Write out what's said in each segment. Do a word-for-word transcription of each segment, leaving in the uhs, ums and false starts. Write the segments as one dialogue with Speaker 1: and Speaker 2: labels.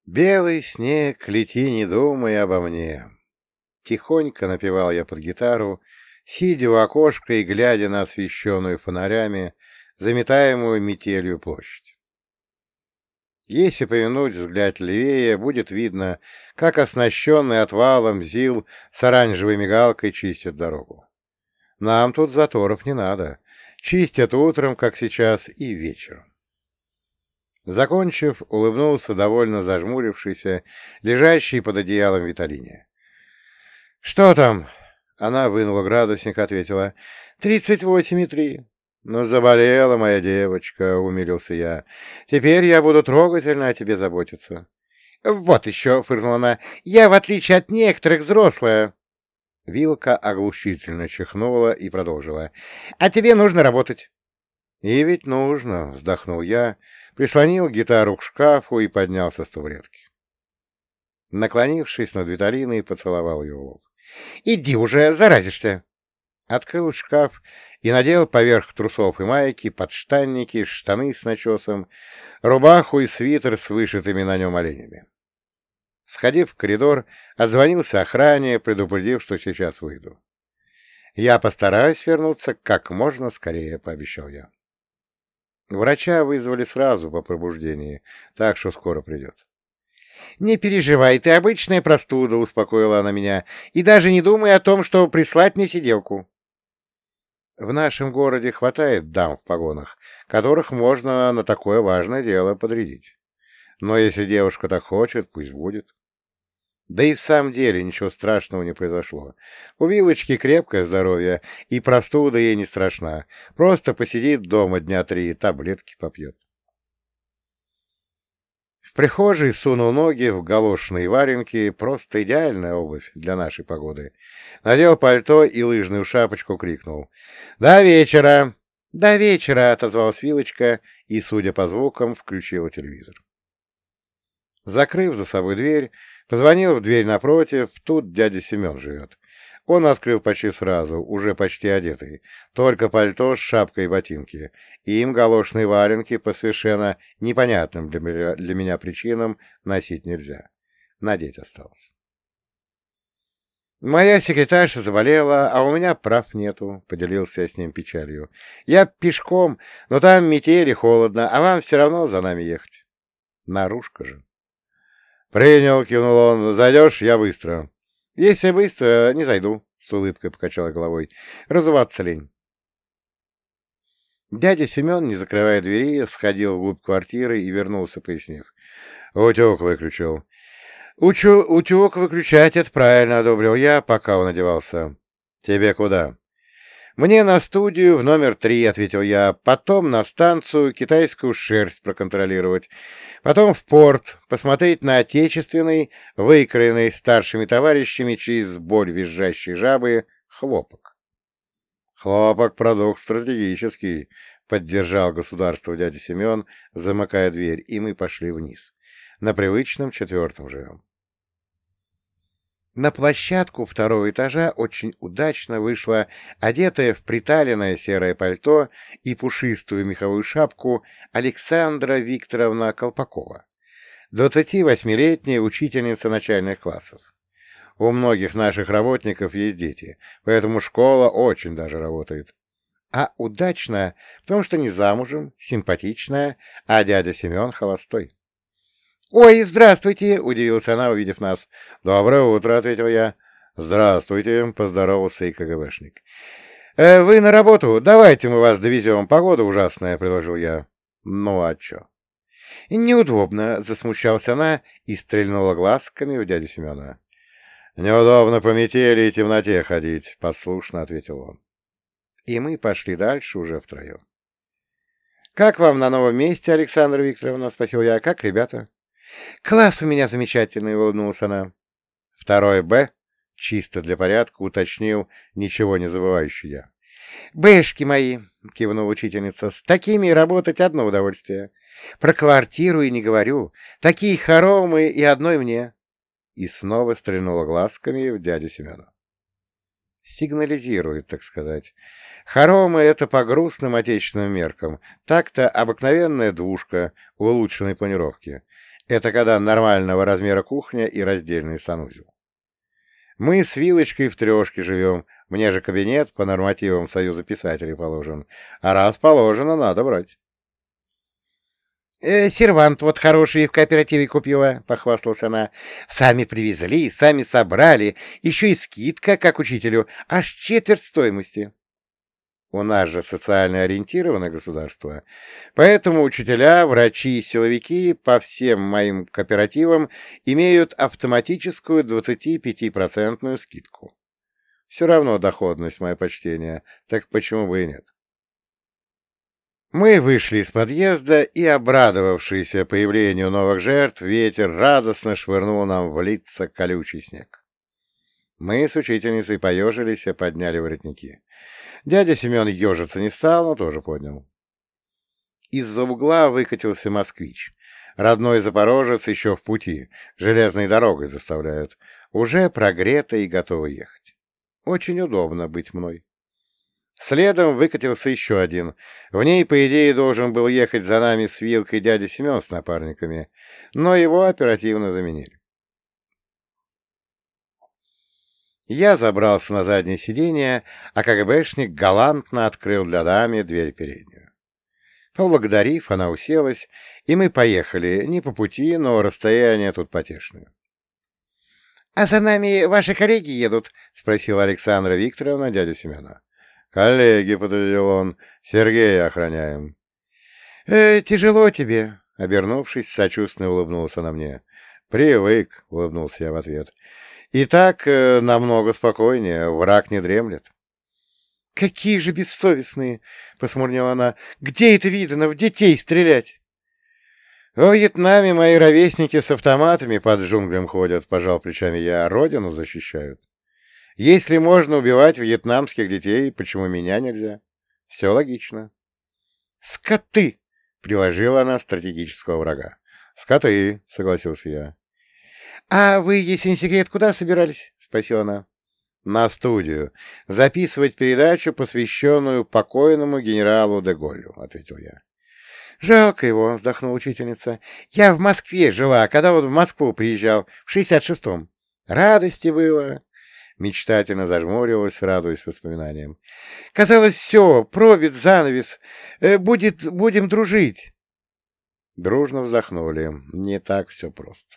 Speaker 1: Белый снег, лети, не думай обо мне. Тихонько напевал я под гитару, сидя у окошка и глядя на освещенную фонарями, заметаемую метелью площадь. Если повернуть взгляд левее, будет видно, как оснащенный отвалом ЗИЛ с оранжевой мигалкой чистит дорогу. Нам тут заторов не надо. Чистят утром, как сейчас, и вечером. Закончив, улыбнулся довольно зажмурившийся, лежащий под одеялом Виталине. «Что там?» — она вынула градусник, ответила. «Тридцать восемь и три». «Ну, заболела моя девочка», — умилился я. «Теперь я буду трогательно о тебе заботиться». «Вот еще», — фыркнула она, — «я, в отличие от некоторых, взрослая». Вилка оглушительно чихнула и продолжила. «А тебе нужно работать». «И ведь нужно», — вздохнул я, прислонил гитару к шкафу и поднялся с табуретки. Наклонившись над Виталиной, поцеловал ее в лоб. «Иди уже, заразишься!» Открыл шкаф и надел поверх трусов и майки подштанники, штаны с начесом, рубаху и свитер с вышитыми на нем оленями. Сходив в коридор, отзвонился охране, предупредив, что сейчас выйду. «Я постараюсь вернуться как можно скорее», — пообещал я. Врача вызвали сразу по пробуждении, так что скоро придет. «Не переживай, ты обычная простуда», — успокоила она меня, «и даже не думай о том, что прислать мне сиделку». В нашем городе хватает дам в погонах, которых можно на такое важное дело подрядить. Но если девушка так хочет, пусть будет. Да и в самом деле ничего страшного не произошло. У Вилочки крепкое здоровье, и простуда ей не страшна. Просто посидит дома дня три и таблетки попьет. В прихожей сунул ноги в галошные валенки, просто идеальная обувь для нашей погоды. Надел пальто и лыжную шапочку, крикнул. «До вечера!» «До вечера!» — отозвалась Вилочка и, судя по звукам, включила телевизор. Закрыв за собой дверь, позвонил в дверь напротив, тут дядя Семен живет. Он открыл почти сразу, уже почти одетый, только пальто с шапкой и ботинки, и им галошные валенки по совершенно непонятным для меня, для меня причинам носить нельзя. Надеть осталось. «Моя секретарша заболела, а у меня прав нету», — поделился я с ним печалью. «Я пешком, но там метель и холодно, а вам все равно за нами ехать». Наружка же. «Принял», — кивнул он. «Зайдешь, я быстро». «Если быстро, не зайду», — с улыбкой покачала головой. «Разуваться лень». Дядя Семен, не закрывая двери, сходил вглубь квартиры и вернулся, пояснив. «Утюг выключил». «Учу, утюг выключать, это правильно», — одобрил я, пока он одевался. «Тебе куда?» «Мне на студию в номер три», — ответил я, «потом на станцию китайскую шерсть проконтролировать, потом в порт посмотреть на отечественный, выкроенный старшими товарищами через боль визжащей жабы, хлопок». «Хлопок — продукт стратегический», — поддержал государство дядя Семен, замыкая дверь, и мы пошли вниз. На привычном четвертом живем. На площадку второго этажа очень удачно вышла одетая в приталенное серое пальто и пушистую меховую шапку Александра Викторовна Колпакова, двадцативосьмилетняя учительница начальных классов. У многих наших работников есть дети, поэтому школа очень даже работает. А удачно, потому что не замужем, симпатичная, а дядя Семен холостой. «Ой, здравствуйте!» — удивилась она, увидев нас. «Доброе утро!» — ответил я. «Здравствуйте!» — поздоровался и КГБшник. «Э, «Вы на работу? Давайте мы вас довезем. Погода ужасная!» — предложил я. «Ну а чё?» «Неудобно!» — засмущалась она и стрельнула глазками в дядю Семена. «Неудобно по метели и темноте ходить!» — послушно ответил он. И мы пошли дальше уже втроем. «Как вам на новом месте, Александра Викторовна?» — спросил я. «Как ребята?» «Класс у меня замечательный», — улыбнулась она. «Второй Б», — чисто для порядка уточнил, ничего не забывающий я. «Бэшки мои», — кивнула учительница, — «с такими работать одно удовольствие. Про квартиру и не говорю. Такие хоромы и одной мне». И снова стрельнула глазками в дядю Семена. Сигнализирует, так сказать. Хоромы — это по грустным отечественным меркам. Так-то обыкновенная двушка улучшенной планировки. Это когда нормального размера кухня и раздельный санузел. Мы с Вилочкой в трешке живем, мне же кабинет по нормативам Союза писателей положен, а раз положено, надо брать. «Э, сервант вот хороший в кооперативе купила», — похвасталась она. «Сами привезли, сами собрали, еще и скидка, как учителю, аж четверть стоимости». У нас же социально ориентированное государство, поэтому учителя, врачи и силовики по всем моим кооперативам имеют автоматическую двадцатипятипроцентную скидку. Все равно доходность, мое почтение, так почему бы и нет? Мы вышли из подъезда, и, обрадовавшийся появлению новых жертв, ветер радостно швырнул нам в лица колючий снег. Мы с учительницей поежились и подняли воротники. Дядя Семен ежиться не стал, но тоже поднял. Из-за угла выкатился москвич. Родной запорожец еще в пути, железной дорогой заставляют. Уже прогрето и готово ехать. Очень удобно быть мной. Следом выкатился еще один. В ней, по идее, должен был ехать за нами с Вилкой дядя Семен с напарниками, но его оперативно заменили. Я забрался на заднее сиденье, а КГБшник галантно открыл для дамы дверь переднюю. Поблагодарив, она уселась, и мы поехали, не по пути, но расстояние тут потешное. — А за нами ваши коллеги едут? — спросила Александра Викторовна дядю Семена. — Коллеги, — подтвердил он, — Сергея охраняем. «Э, — Тяжело тебе, — обернувшись, сочувственно улыбнулся на мне. — Привык, — улыбнулся я в ответ. — И так э, намного спокойнее, враг не дремлет. — Какие же бессовестные! — посмурнела она. — Где это видно, в детей стрелять? — Во Вьетнаме мои ровесники с автоматами под джунглям ходят, — пожал плечами я, — родину защищают. Если можно убивать вьетнамских детей, почему меня нельзя? Все логично. — Скоты! — приложила она стратегического врага. — Скоты, — согласился я. — А вы, если не секрет, куда собирались? — спросила она. — На студию. Записывать передачу, посвященную покойному генералу де Голлю, — ответил я. — Жалко его, — вздохнула учительница. — Я в Москве жила, когда вот в Москву приезжал, в шестьдесят шестом. Радости было. Мечтательно зажмурилась, радуясь воспоминаниям. Казалось, все, пробит занавес. Э, будет, будем дружить. Дружно вздохнули. Не так все просто.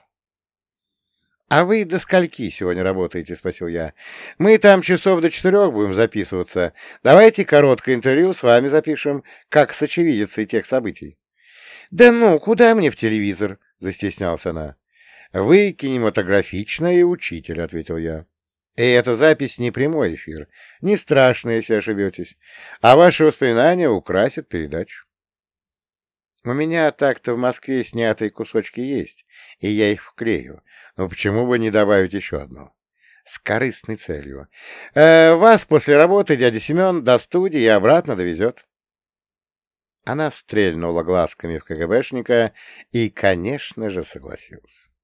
Speaker 1: — А вы до скольки сегодня работаете? — спросил я. — Мы там часов до четырех будем записываться. Давайте короткое интервью с вами запишем, как с очевидицей тех событий. — Да ну, куда мне в телевизор? — застеснялась она. — Вы кинематографичный учитель, — ответил я. И эта запись не прямой эфир. Не страшно, если ошибетесь. А ваши воспоминания украсят передачу. У меня так-то в Москве снятые кусочки есть, и я их вклею. Но почему бы не добавить еще одну? С корыстной целью. Э, вас после работы дядя Семен до студии и обратно довезет. Она стрельнула глазками в КГБшника и, конечно же, согласилась.